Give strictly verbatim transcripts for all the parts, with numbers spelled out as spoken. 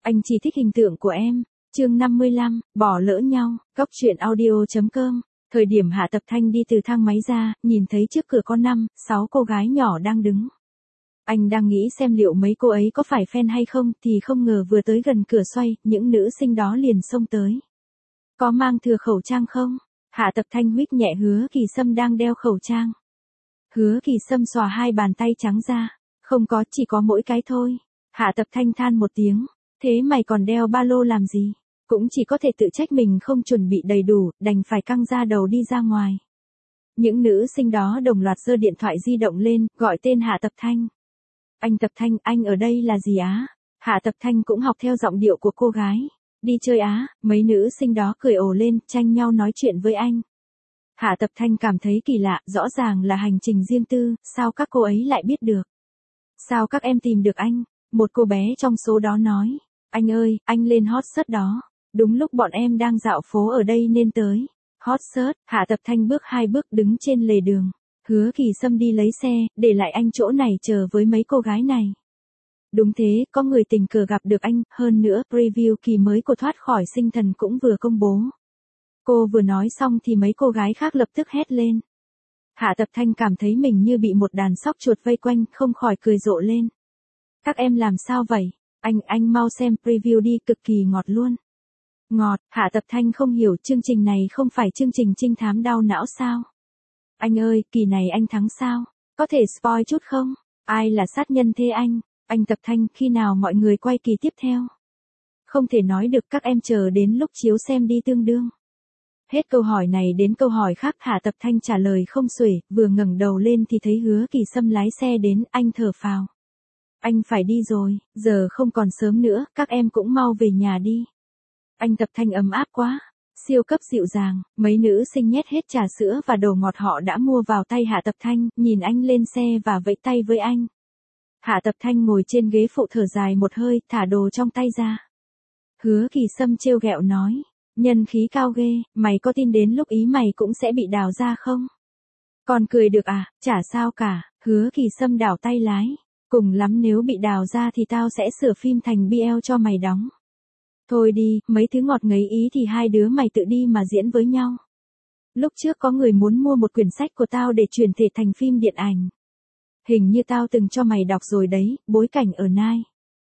Anh chỉ thích hình tượng của em. Chương năm mươi lăm, bỏ lỡ nhau, góc truyện audio.com. Thời điểm Hạ Tập Thanh đi từ thang máy ra, nhìn thấy trước cửa có năm, sáu cô gái nhỏ đang đứng. Anh đang nghĩ xem liệu mấy cô ấy có phải fan hay không, thì không ngờ vừa tới gần cửa xoay, những nữ sinh đó liền xông tới. Có mang thừa khẩu trang không? Hạ Tập Thanh huýt nhẹ Hứa Kỳ Sâm đang đeo khẩu trang. Hứa Kỳ Sâm xòa hai bàn tay trắng ra. Không có, chỉ có mỗi cái thôi. Hạ Tập Thanh than một tiếng. Thế mày còn đeo ba lô làm gì? Cũng chỉ có thể tự trách mình không chuẩn bị đầy đủ, đành phải căng ra đầu đi ra ngoài. Những nữ sinh đó đồng loạt giơ điện thoại di động lên, gọi tên Hạ Tập Thanh. Anh Tập Thanh, anh ở đây là gì á? Hạ Tập Thanh cũng học theo giọng điệu của cô gái. Đi chơi á, mấy nữ sinh đó cười ồ lên, tranh nhau nói chuyện với anh. Hạ Tập Thanh cảm thấy kỳ lạ, rõ ràng là hành trình riêng tư, sao các cô ấy lại biết được? Sao các em tìm được anh? Một cô bé trong số đó nói. Anh ơi, anh lên hot search đó. Đúng lúc bọn em đang dạo phố ở đây nên tới. Hot search, Hạ Tập Thanh bước hai bước đứng trên lề đường. Hứa Kỳ Sâm đi lấy xe, để lại anh chỗ này chờ với mấy cô gái này. Đúng thế, có người tình cờ gặp được anh, hơn nữa, preview kỳ mới của Thoát Khỏi Sinh Thần cũng vừa công bố. Cô vừa nói xong thì mấy cô gái khác lập tức hét lên. Hạ Tập Thanh cảm thấy mình như bị một đàn sóc chuột vây quanh, không khỏi cười rộ lên. Các em làm sao vậy? Anh, anh mau xem preview đi, cực kỳ ngọt luôn. Ngọt, Hạ Tập Thanh không hiểu chương trình này không phải chương trình trinh thám đau não sao? Anh ơi, kỳ này anh thắng sao? Có thể spoil chút không? Ai là sát nhân thế anh? Anh Tập Thanh, khi nào mọi người quay kỳ tiếp theo? Không thể nói được, các em chờ đến lúc chiếu xem đi tương đương. Hết câu hỏi này đến câu hỏi khác, Hạ Tập Thanh trả lời không xuể, vừa ngẩng đầu lên thì thấy Hứa Kỳ Sâm lái xe đến, anh thở phào. Anh phải đi rồi, giờ không còn sớm nữa, các em cũng mau về nhà đi. Anh Tập Thanh ấm áp quá, siêu cấp dịu dàng, mấy nữ sinh nhét hết trà sữa và đồ ngọt họ đã mua vào tay Hạ Tập Thanh, nhìn anh lên xe và vẫy tay với anh. Hạ Tập Thanh ngồi trên ghế phụ thở dài một hơi, thả đồ trong tay ra. Hứa Kỳ Sâm trêu ghẹo nói, nhân khí cao ghê, mày có tin đến lúc ý mày cũng sẽ bị đào ra không? Còn cười được à, chả sao cả, Hứa Kỳ Sâm đảo tay lái. Cùng lắm nếu bị đào ra thì tao sẽ sửa phim thành bê lờ cho mày đóng. Thôi đi, mấy thứ ngọt ngấy ý thì hai đứa mày tự đi mà diễn với nhau. Lúc trước có người muốn mua một quyển sách của tao để chuyển thể thành phim điện ảnh. Hình như tao từng cho mày đọc rồi đấy, bối cảnh ở Nai.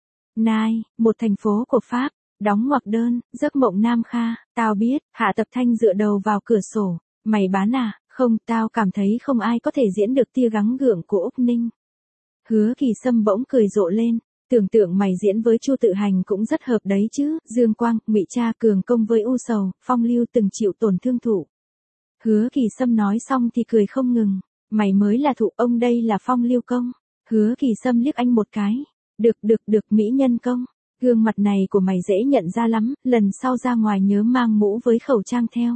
Nai, một thành phố của Pháp, đóng ngoặc đơn, giấc mộng Nam Kha, tao biết, Hạ Tập Thanh dựa đầu vào cửa sổ. Mày bán à? Không, tao cảm thấy không ai có thể diễn được tia gắng gượng của Úc Ninh. Hứa Kỳ Sâm bỗng cười rộ lên, tưởng tượng mày diễn với Chu Tự Hành cũng rất hợp đấy chứ, Dương Quang, Ngụy Cha cường công với U Sầu, Phong Lưu từng chịu tổn thương thụ. Hứa Kỳ Sâm nói xong thì cười không ngừng, mày mới là thụ, ông đây là Phong Lưu công. Hứa Kỳ Sâm liếc anh một cái, được được được mỹ nhân công, gương mặt này của mày dễ nhận ra lắm, lần sau ra ngoài nhớ mang mũ với khẩu trang theo.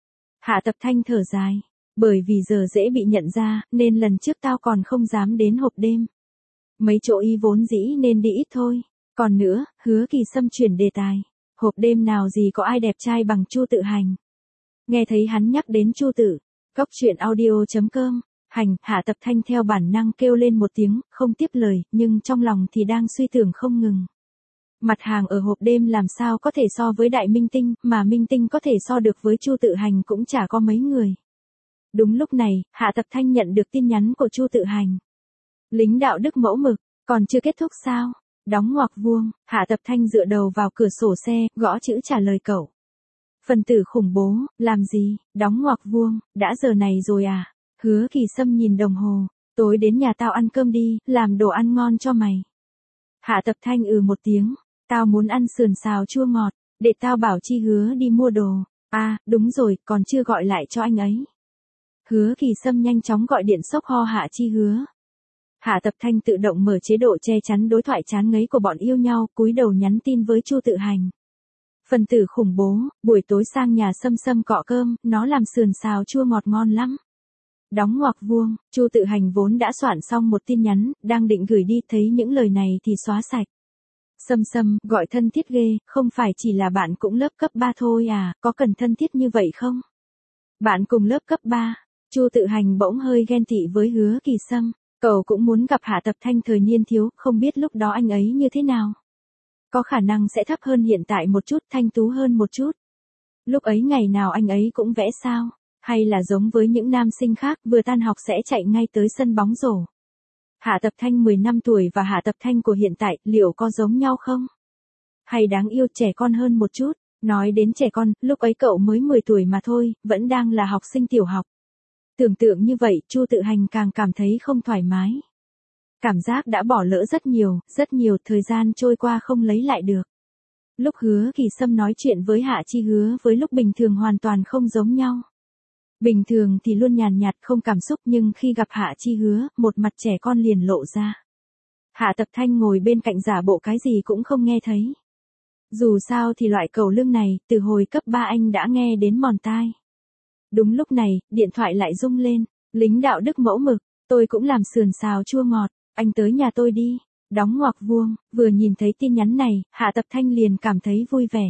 Hạ Tập Thanh thở dài, bởi vì giờ dễ bị nhận ra, nên lần trước tao còn không dám đến hộp đêm. Mấy chỗ y vốn dĩ nên đi ít thôi. Còn nữa, Hứa Kỳ Sâm chuyển đề tài. Hộp đêm nào gì có ai đẹp trai bằng Chu Tự Hành. Nghe thấy hắn nhắc đến Chu Tự. Góc truyện audio.com. Hành, Hạ Tập Thanh theo bản năng kêu lên một tiếng, không tiếp lời, nhưng trong lòng thì đang suy tưởng không ngừng. Mặt hàng ở hộp đêm làm sao có thể so với đại minh tinh, mà minh tinh có thể so được với Chu Tự Hành cũng chả có mấy người. Đúng lúc này, Hạ Tập Thanh nhận được tin nhắn của Chu Tự Hành. Lính đạo đức mẫu mực, còn chưa kết thúc sao? Đóng ngoặc vuông, Hạ Tập Thanh dựa đầu vào cửa sổ xe, gõ chữ trả lời cậu. Phần tử khủng bố, làm gì? Đóng ngoặc vuông, đã giờ này rồi à? Hứa Kỳ Sâm nhìn đồng hồ, tối đến nhà tao ăn cơm đi, làm đồ ăn ngon cho mày. Hạ Tập Thanh ừ một tiếng, tao muốn ăn sườn xào chua ngọt, để tao bảo Chi Hứa đi mua đồ. À, đúng rồi, còn chưa gọi lại cho anh ấy. Hứa Kỳ Sâm nhanh chóng gọi điện sốc ho Hạ Chi Hứa. Hạ Tập Thanh tự động mở chế độ che chắn đối thoại chán ngấy của bọn yêu nhau, cúi đầu nhắn tin với Chu Tự Hành. Phần tử khủng bố, buổi tối sang nhà Sâm Sâm cọ cơm, nó làm sườn xào chua ngọt ngon lắm. Đóng ngoặc vuông, Chu Tự Hành vốn đã soạn xong một tin nhắn, đang định gửi đi, thấy những lời này thì xóa sạch. Sâm Sâm, gọi thân thiết ghê, không phải chỉ là bạn cũng lớp cấp ba thôi à, có cần thân thiết như vậy không? Bạn cùng lớp cấp ba, Chu Tự Hành bỗng hơi ghen tị với Hứa Kỳ Sâm. Cậu cũng muốn gặp Hạ Tập Thanh thời niên thiếu, không biết lúc đó anh ấy như thế nào. Có khả năng sẽ thấp hơn hiện tại một chút, thanh tú hơn một chút. Lúc ấy ngày nào anh ấy cũng vẽ sao? Hay là giống với những nam sinh khác vừa tan học sẽ chạy ngay tới sân bóng rổ? Hạ Tập Thanh mười năm tuổi và Hạ Tập Thanh của hiện tại liệu có giống nhau không? Hay đáng yêu trẻ con hơn một chút? Nói đến trẻ con, lúc ấy cậu mới mười tuổi mà thôi, vẫn đang là học sinh tiểu học. Tưởng tượng như vậy, Chu Tự Hành càng cảm thấy không thoải mái. Cảm giác đã bỏ lỡ rất nhiều, rất nhiều, thời gian trôi qua không lấy lại được. Lúc Hứa Kỳ Sâm nói chuyện với Hạ Chi Hứa với lúc bình thường hoàn toàn không giống nhau. Bình thường thì luôn nhàn nhạt không cảm xúc, nhưng khi gặp Hạ Chi Hứa, một mặt trẻ con liền lộ ra. Hạ Tập Thanh ngồi bên cạnh giả bộ cái gì cũng không nghe thấy. Dù sao thì loại cẩu lương này, từ hồi cấp ba anh đã nghe đến mòn tai. Đúng lúc này, điện thoại lại rung lên. Lính đạo đức mẫu mực, tôi cũng làm sườn xào chua ngọt, anh tới nhà tôi đi. Đóng ngoặc vuông, vừa nhìn thấy tin nhắn này, Hạ Tập Thanh liền cảm thấy vui vẻ.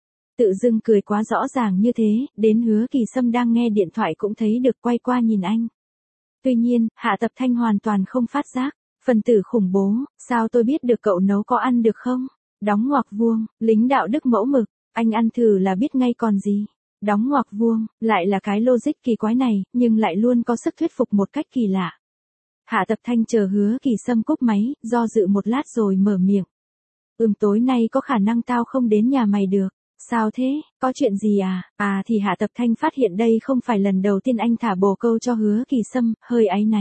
Tự dưng cười quá rõ ràng như thế, đến Hứa Kỳ Sâm đang nghe điện thoại cũng thấy được quay qua nhìn anh. Tuy nhiên, Hạ Tập Thanh hoàn toàn không phát giác. Phần tử khủng bố, sao tôi biết được cậu nấu có ăn được không? Đóng ngoặc vuông, lính đạo đức mẫu mực, anh ăn thử là biết ngay còn gì. Đóng ngoặc vuông, lại là cái logic kỳ quái này, nhưng lại luôn có sức thuyết phục một cách kỳ lạ. Hạ Tập Thanh chờ Hứa Kỳ Sâm cúp máy, do dự một lát rồi mở miệng. Ừm, tối nay có khả năng tao không đến nhà mày được. Sao thế, có chuyện gì à? À thì Hạ Tập Thanh phát hiện đây không phải lần đầu tiên anh thả bồ câu cho Hứa Kỳ Sâm, hơi áy náy.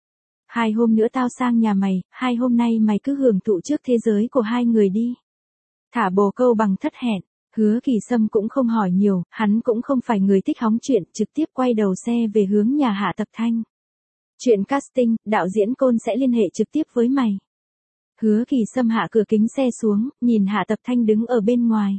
Hai hôm nữa tao sang nhà mày, hai hôm nay mày cứ hưởng thụ trước thế giới của hai người đi. Thả bồ câu bằng thất hẹn, Hứa Kỳ Sâm cũng không hỏi nhiều, hắn cũng không phải người thích hóng chuyện, trực tiếp quay đầu xe về hướng nhà Hạ Tập Thanh. Chuyện casting, đạo diễn Côn sẽ liên hệ trực tiếp với mày. Hứa Kỳ Sâm hạ cửa kính xe xuống, nhìn Hạ Tập Thanh đứng ở bên ngoài.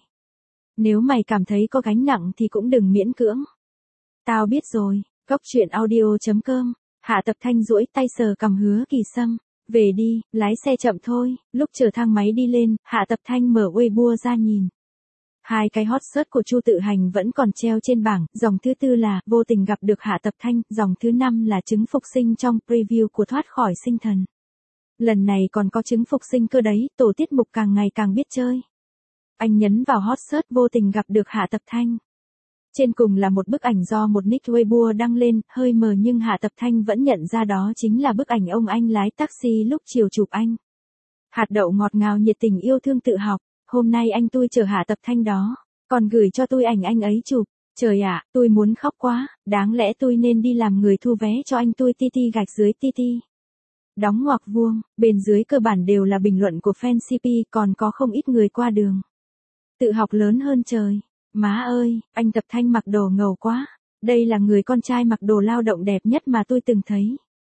Nếu mày cảm thấy có gánh nặng thì cũng đừng miễn cưỡng. Tao biết rồi, góc chuyện audio chấm com. Hạ Tập Thanh duỗi tay sờ cằm Hứa Kỳ Sâm. Về đi, lái xe chậm thôi. Lúc chờ thang máy đi lên, Hạ Tập Thanh mở Weibo ra nhìn. Hai cái hot search của Chu Tự Hành vẫn còn treo trên bảng, dòng thứ tư là vô tình gặp được Hạ Tập Thanh, dòng thứ năm là chứng phục sinh trong preview của Thoát khỏi sinh thần. Lần này còn có chứng phục sinh cơ đấy, tổ tiết mục càng ngày càng biết chơi. Anh nhấn vào hot search vô tình gặp được Hạ Tập Thanh. Trên cùng là một bức ảnh do một nick Weibo đăng lên, hơi mờ nhưng Hạ Tập Thanh vẫn nhận ra đó chính là bức ảnh ông anh lái taxi lúc chiều chụp anh. Hạt đậu ngọt ngào nhiệt tình yêu thương tự học, hôm nay anh tôi chở Hạ Tập Thanh đó, còn gửi cho tôi ảnh anh ấy chụp. Trời ạ, tôi muốn khóc quá, đáng lẽ tôi nên đi làm người thu vé cho anh tôi, ti ti gạch dưới ti ti. Đóng ngoặc vuông, bên dưới cơ bản đều là bình luận của fan xê pê, còn có không ít người qua đường. Tự học lớn hơn trời. Má ơi, anh Tập Thanh mặc đồ ngầu quá. Đây là người con trai mặc đồ lao động đẹp nhất mà tôi từng thấy.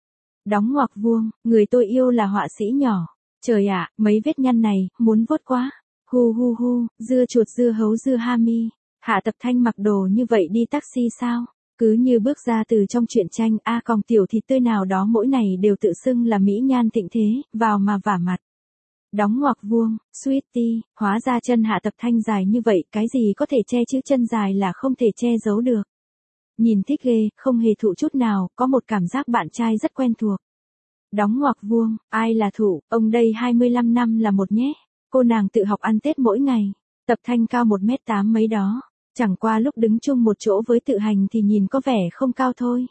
Đóng ngoặc vuông, người tôi yêu là họa sĩ nhỏ. Trời ạ, mấy vết nhăn này, muốn vuốt quá. Hu hu hu, dưa chuột dưa hấu dưa hami. Hạ Tập Thanh mặc đồ như vậy đi taxi sao? Cứ như bước ra từ trong truyện tranh A còng tiểu thịt tươi nào đó mỗi ngày đều tự xưng là mỹ nhan thịnh thế, vào mà vả mặt. Đóng ngoặc vuông, Sweetie, hóa ra chân Hạ Tập Thanh dài như vậy, cái gì có thể che chứ chân dài là không thể che giấu được. Nhìn thích ghê, không hề thụ chút nào, có một cảm giác bạn trai rất quen thuộc. Đóng ngoặc vuông, ai là thụ, ông đây hai mươi lăm năm là một nhé. Cô nàng tự học ăn Tết mỗi ngày. Tập Thanh cao một mét tám mấy đó. Chẳng qua lúc đứng chung một chỗ với Tự Hành thì nhìn có vẻ không cao thôi.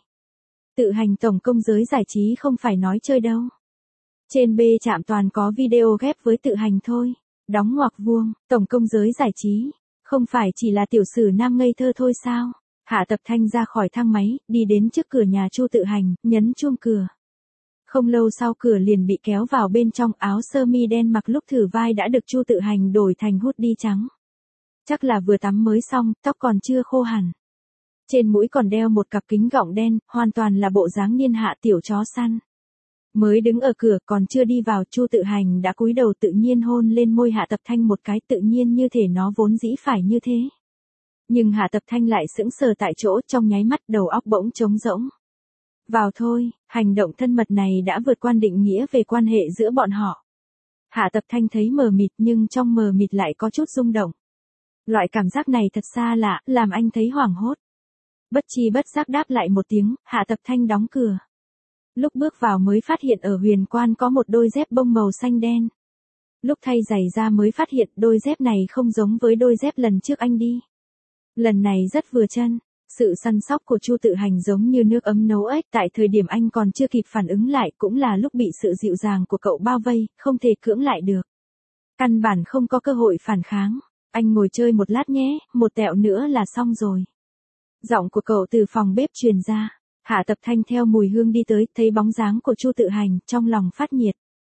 Tự Hành tổng công giới giải trí không phải nói chơi đâu. Trên B trạm toàn có video ghép với Tự Hành thôi. Đóng ngoặc vuông, tổng công giới giải trí. Không phải chỉ là tiểu sử nam ngây thơ thôi sao? Hạ Tập Thanh ra khỏi thang máy, đi đến trước cửa nhà Chu Tự Hành, nhấn chuông cửa. Không lâu sau cửa liền bị kéo vào bên trong, áo sơ mi đen mặc lúc thử vai đã được Chu Tự Hành đổi thành hoodie trắng. Chắc là vừa tắm mới xong, tóc còn chưa khô hẳn. Trên mũi còn đeo một cặp kính gọng đen, hoàn toàn là bộ dáng niên hạ tiểu chó săn. Mới đứng ở cửa còn chưa đi vào, Chu Tự Hành đã cúi đầu tự nhiên hôn lên môi Hạ Tập Thanh một cái, tự nhiên như thể nó vốn dĩ phải như thế. Nhưng Hạ Tập Thanh lại sững sờ tại chỗ, trong nháy mắt đầu óc bỗng trống rỗng. Vào thôi, hành động thân mật này đã vượt qua định nghĩa về quan hệ giữa bọn họ. Hạ Tập Thanh thấy mờ mịt nhưng trong mờ mịt lại có chút rung động. Loại cảm giác này thật xa lạ, làm anh thấy hoảng hốt. Bất chi bất giác đáp lại một tiếng, Hạ Tập Thanh đóng cửa. Lúc bước vào mới phát hiện ở huyền quan có một đôi dép bông màu xanh đen. Lúc thay giày ra mới phát hiện đôi dép này không giống với đôi dép lần trước anh đi. Lần này rất vừa chân. Sự săn sóc của Chu Tự Hành giống như nước ấm nấu ếch, tại thời điểm anh còn chưa kịp phản ứng lại cũng là lúc bị sự dịu dàng của cậu bao vây, không thể cưỡng lại được. Căn bản không có cơ hội phản kháng. Anh ngồi chơi một lát nhé, một tẹo nữa là xong rồi. Giọng của cậu từ phòng bếp truyền ra. Hạ Tập Thanh theo mùi hương đi tới, thấy bóng dáng của Chu Tự Hành, trong lòng phát nhiệt.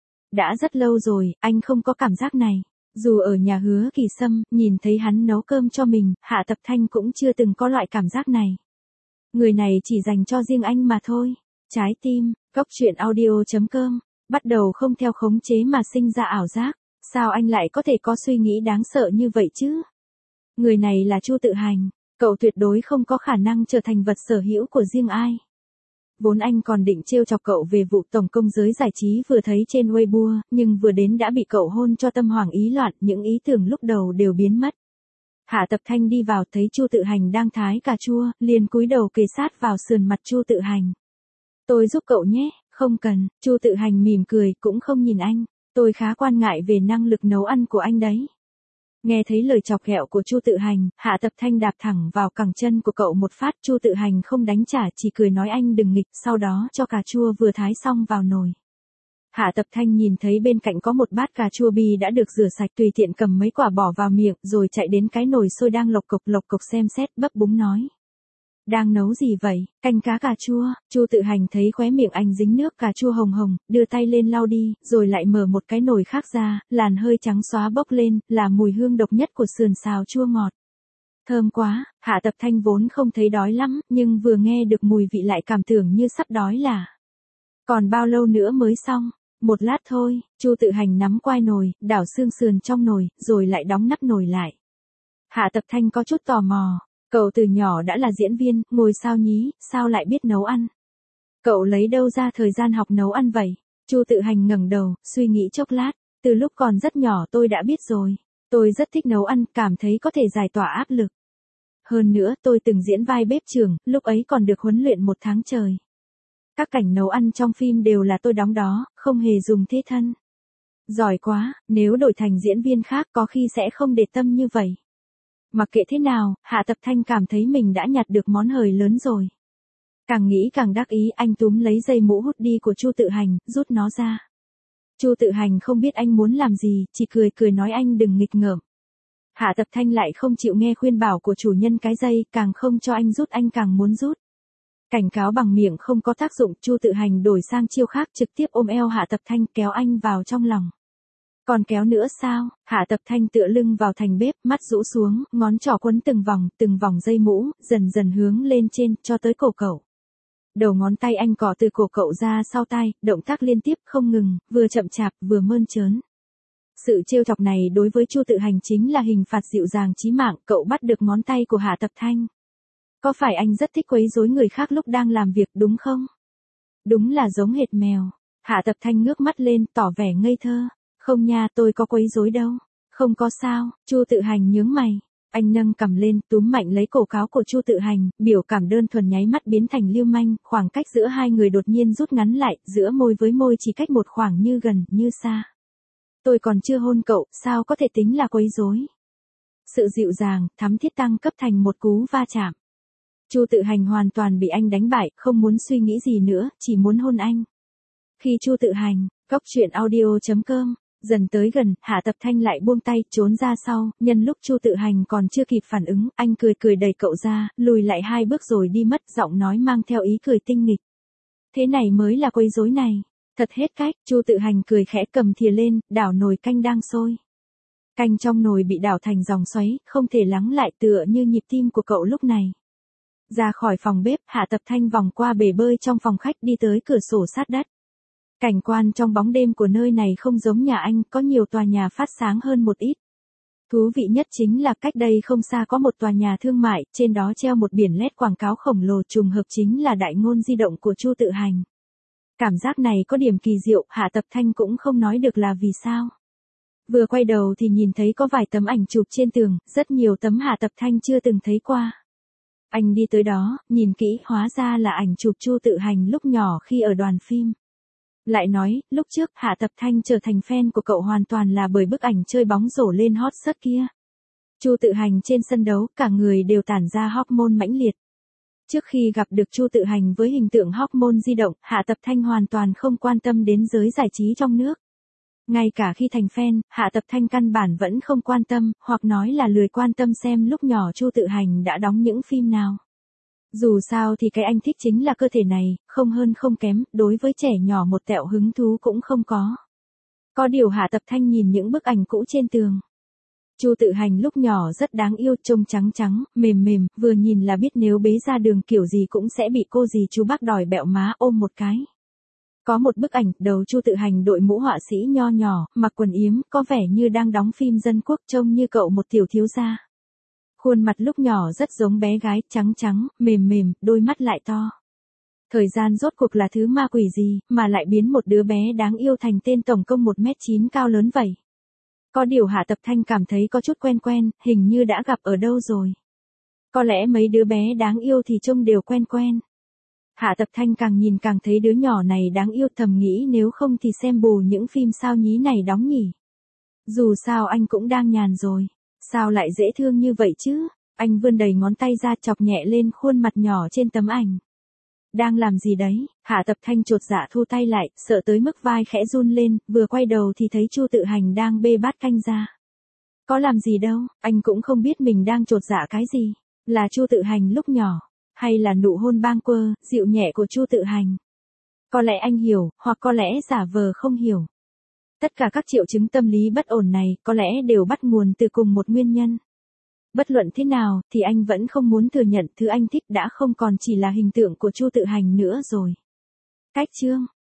Đã rất lâu rồi, anh không có cảm giác này. Dù ở nhà Hứa Kỳ Sâm, nhìn thấy hắn nấu cơm cho mình, Hạ Tập Thanh cũng chưa từng có loại cảm giác này. Người này chỉ dành cho riêng anh mà thôi. Trái tim, cốc truyện audio chấm com, bắt đầu không theo khống chế mà sinh ra ảo giác. Sao anh lại có thể có suy nghĩ đáng sợ như vậy chứ? Người này là Chu Tự Hành, cậu tuyệt đối không có khả năng trở thành vật sở hữu của riêng ai. Vốn anh còn định trêu chọc cậu về vụ tổng công giới giải trí vừa thấy trên Weibo, nhưng vừa đến đã bị cậu hôn cho tâm hoảng ý loạn, những ý tưởng lúc đầu đều biến mất. Hạ Tập Thanh đi vào thấy Chu Tự Hành đang thái cà chua, liền cúi đầu kề sát vào sườn mặt Chu Tự Hành. Tôi giúp cậu nhé, không cần, Chu Tự Hành mỉm cười, cũng không nhìn anh, tôi khá quan ngại về năng lực nấu ăn của anh đấy. Nghe thấy lời chọc ghẹo của Chu Tự Hành, Hạ Tập Thanh đạp thẳng vào cẳng chân của cậu một phát. Chu Tự Hành không đánh trả, chỉ cười nói anh đừng nghịch, sau đó cho cà chua vừa thái xong vào nồi. Hạ Tập Thanh nhìn thấy bên cạnh có một bát cà chua bi đã được rửa sạch, tùy tiện cầm mấy quả bỏ vào miệng, rồi chạy đến cái nồi sôi đang lộc cộc lộc cộc xem xét, bấp búng nói. Đang nấu gì vậy? Canh cá cà chua. Chu Tự Hành thấy khóe miệng anh dính nước cà chua hồng hồng, đưa tay lên lau đi, rồi lại mở một cái nồi khác ra, làn hơi trắng xóa bốc lên, là mùi hương độc nhất của sườn xào chua ngọt. Thơm quá. Hạ Tập Thanh vốn không thấy đói lắm, nhưng vừa nghe được mùi vị lại cảm tưởng như sắp đói là. Còn bao lâu nữa mới xong? Một lát thôi. Chu Tự Hành nắm quai nồi, đảo xương sườn trong nồi, rồi lại đóng nắp nồi lại. Hạ Tập Thanh có chút tò mò. Cậu từ nhỏ đã là diễn viên, ngồi sao nhí, sao lại biết nấu ăn? Cậu lấy đâu ra thời gian học nấu ăn vậy? Chu Tự Hành ngẩng đầu, suy nghĩ chốc lát. Từ lúc còn rất nhỏ tôi đã biết rồi. Tôi rất thích nấu ăn, cảm thấy có thể giải tỏa áp lực. Hơn nữa, tôi từng diễn vai bếp trưởng, lúc ấy còn được huấn luyện một tháng trời. Các cảnh nấu ăn trong phim đều là tôi đóng đó, không hề dùng thế thân. Giỏi quá, nếu đổi thành diễn viên khác có khi sẽ không để tâm như vậy. Mặc kệ thế nào, Hạ Tập Thanh cảm thấy mình đã nhặt được món hời lớn rồi. Càng nghĩ càng đắc ý, anh túm lấy dây mũ hút đi của Chu Tự Hành, rút nó ra. Chu Tự Hành không biết anh muốn làm gì, chỉ cười cười nói anh đừng nghịch ngợm. Hạ Tập Thanh lại không chịu nghe khuyên bảo của chủ nhân cái dây, càng không cho anh rút, anh càng muốn rút. Cảnh cáo bằng miệng không có tác dụng, Chu Tự Hành đổi sang chiêu khác, trực tiếp ôm eo Hạ Tập Thanh, kéo anh vào trong lòng. Còn kéo nữa sao? Hạ Tập Thanh tựa lưng vào thành bếp, mắt rũ xuống, ngón trỏ quấn từng vòng, từng vòng dây mũ, dần dần hướng lên trên, cho tới cổ cậu. Đầu ngón tay anh cọ từ cổ cậu ra sau tai, động tác liên tiếp không ngừng, vừa chậm chạp, vừa mơn trớn. Sự trêu chọc này đối với Chu Tự Hành chính là hình phạt dịu dàng chí mạng, cậu bắt được ngón tay của Hạ Tập Thanh. Có phải anh rất thích quấy rối người khác lúc đang làm việc đúng không? Đúng là giống hệt mèo. Hạ Tập Thanh ngước mắt lên, tỏ vẻ ngây thơ. Không nha, tôi có quấy rối đâu. Không có sao. Chu Tự Hành nhướng mày. Anh nâng cằm lên, túm mạnh lấy cổ áo của Chu Tự Hành, biểu cảm đơn thuần nháy mắt biến thành lưu manh, khoảng cách giữa hai người đột nhiên rút ngắn lại, giữa môi với môi chỉ cách một khoảng như gần, như xa. Tôi còn chưa hôn cậu, sao có thể tính là quấy rối? Sự dịu dàng, thắm thiết tăng cấp thành một cú va chạm. Chu Tự Hành hoàn toàn bị anh đánh bại, không muốn suy nghĩ gì nữa, chỉ muốn hôn anh. Khi Chu Tự Hành, cốc truyện audio chấm com, dần tới gần, Hạ Tập Thanh lại buông tay, trốn ra sau, nhân lúc Chu Tự Hành còn chưa kịp phản ứng, anh cười cười đẩy cậu ra, lùi lại hai bước rồi đi mất, giọng nói mang theo ý cười tinh nghịch. Thế này mới là quấy rối này. Thật hết cách, Chu Tự Hành cười khẽ cầm thìa lên, đảo nồi canh đang sôi. Canh trong nồi bị đảo thành dòng xoáy, không thể lắng lại, tựa như nhịp tim của cậu lúc này. Ra khỏi phòng bếp, Hạ Tập Thanh vòng qua bể bơi trong phòng khách đi tới cửa sổ sát đất. Cảnh quan trong bóng đêm của nơi này không giống nhà anh, có nhiều tòa nhà phát sáng hơn một ít. Thú vị nhất chính là cách đây không xa có một tòa nhà thương mại, trên đó treo một biển led quảng cáo khổng lồ, trùng hợp chính là đại ngôn di động của Chu Tự Hành. Cảm giác này có điểm kỳ diệu, Hạ Tập Thanh cũng không nói được là vì sao. Vừa quay đầu thì nhìn thấy có vài tấm ảnh chụp trên tường, rất nhiều tấm Hạ Tập Thanh chưa từng thấy qua. Anh đi tới đó, nhìn kỹ, hóa ra là ảnh chụp Chu Tự Hành lúc nhỏ khi ở đoàn phim. Lại nói, lúc trước Hạ Tập Thanh trở thành fan của cậu hoàn toàn là bởi bức ảnh chơi bóng rổ lên hot search kia. Chu Tự Hành trên sân đấu, cả người đều tản ra hormone mãnh liệt. Trước khi gặp được Chu Tự Hành với hình tượng hormone di động, Hạ Tập Thanh hoàn toàn không quan tâm đến giới giải trí trong nước. Ngay cả khi thành fan, Hạ Tập Thanh căn bản vẫn không quan tâm, hoặc nói là lười quan tâm xem lúc nhỏ Chu Tự Hành đã đóng những phim nào. Dù sao thì cái anh thích chính là cơ thể này, không hơn không kém, đối với trẻ nhỏ một tẹo hứng thú cũng không có. Có điều Hạ Tập Thanh nhìn những bức ảnh cũ trên tường. Chu Tự Hành lúc nhỏ rất đáng yêu, trông trắng trắng, mềm mềm, vừa nhìn là biết nếu bế ra đường kiểu gì cũng sẽ bị cô dì chú bác đòi bẹo má ôm một cái. Có một bức ảnh, đầu Chu Tự Hành đội mũ họa sĩ nho nhỏ, mặc quần yếm, có vẻ như đang đóng phim dân quốc, trông như cậu một tiểu thiếu gia. Khuôn mặt lúc nhỏ rất giống bé gái, trắng trắng, mềm mềm, đôi mắt lại to. Thời gian rốt cuộc là thứ ma quỷ gì, mà lại biến một đứa bé đáng yêu thành tên tổng công một mét chín cao lớn vậy. Có điều Hạ Tập Thanh cảm thấy có chút quen quen, hình như đã gặp ở đâu rồi. Có lẽ mấy đứa bé đáng yêu thì trông đều quen quen. Hạ Tập Thanh càng nhìn càng thấy đứa nhỏ này đáng yêu, thầm nghĩ nếu không thì xem bù những phim sao nhí này đóng nhỉ. Dù sao anh cũng đang nhàn rồi. Sao lại dễ thương như vậy chứ? Anh vươn đầy ngón tay ra chọc nhẹ lên khuôn mặt nhỏ trên tấm ảnh. Đang làm gì đấy? Hạ Tập Thanh chột dạ thu tay lại, sợ tới mức vai khẽ run lên, vừa quay đầu thì thấy Chu Tự Hành đang bê bát canh ra. Có làm gì đâu, anh cũng không biết mình đang chột dạ cái gì. Là Chu Tự Hành lúc nhỏ, hay là nụ hôn bâng quơ, dịu nhẹ của Chu Tự Hành. Có lẽ anh hiểu, hoặc có lẽ giả vờ không hiểu. Tất cả các triệu chứng tâm lý bất ổn này có lẽ đều bắt nguồn từ cùng một nguyên nhân. Bất luận thế nào thì anh vẫn không muốn thừa nhận thứ anh thích đã không còn chỉ là hình tượng của Chu Tự Hành nữa rồi. Cách chương